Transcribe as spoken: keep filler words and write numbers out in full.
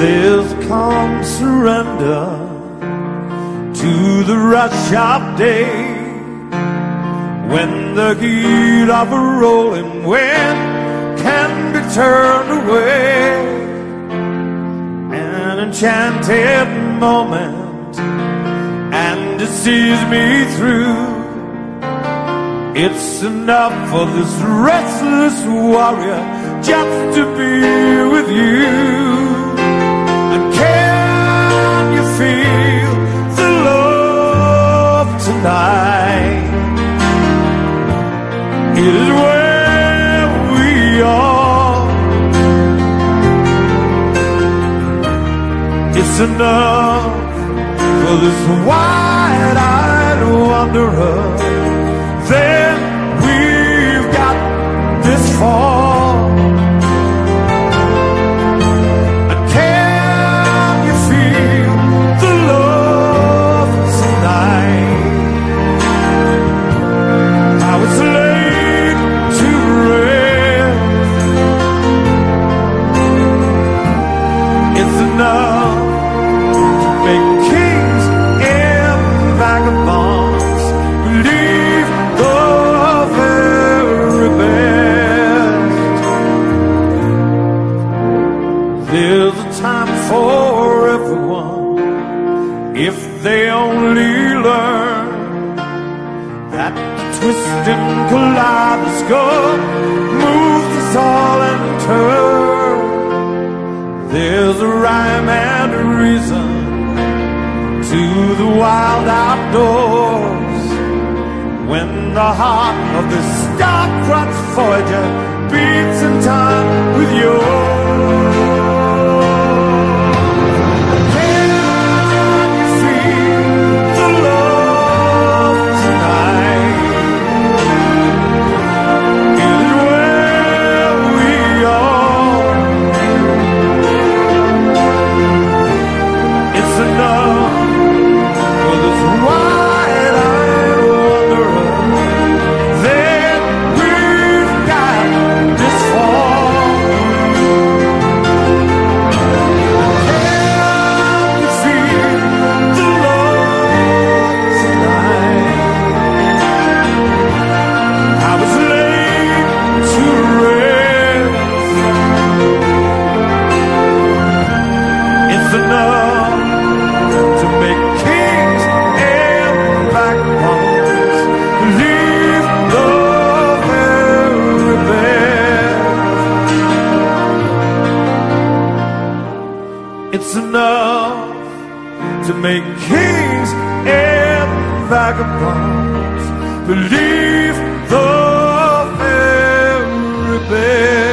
There's calm surrender to the rush of day, when the heat of a rolling wind can be turned away. An enchanted moment, and it sees me through. It's enough for this restless warrior just to be with you. And can you feel the love tonight? It is where we are. It's enough for this wide-eyed wanderer. Then we've got this far. And can you feel the love tonight? How it's laid to rest. It's enough to make kings and vagabonds believe the very best. There's a time for everyone, if they only learn that the twisting kaleidoscope moves us all in turn. There's a rhyme and a reason to the wild outdoors, when the heart of the star-crossed Voyager beats in time with yours. Can you feel the love tonight? It is where we are. It's enough for this wide-eyed wanderer. Then we've got this far. Can you feel the love tonight? How it's laid to rest. It's enough to make kings and vagabonds believe the very best. It's enough to make kings and vagabonds believe the very best.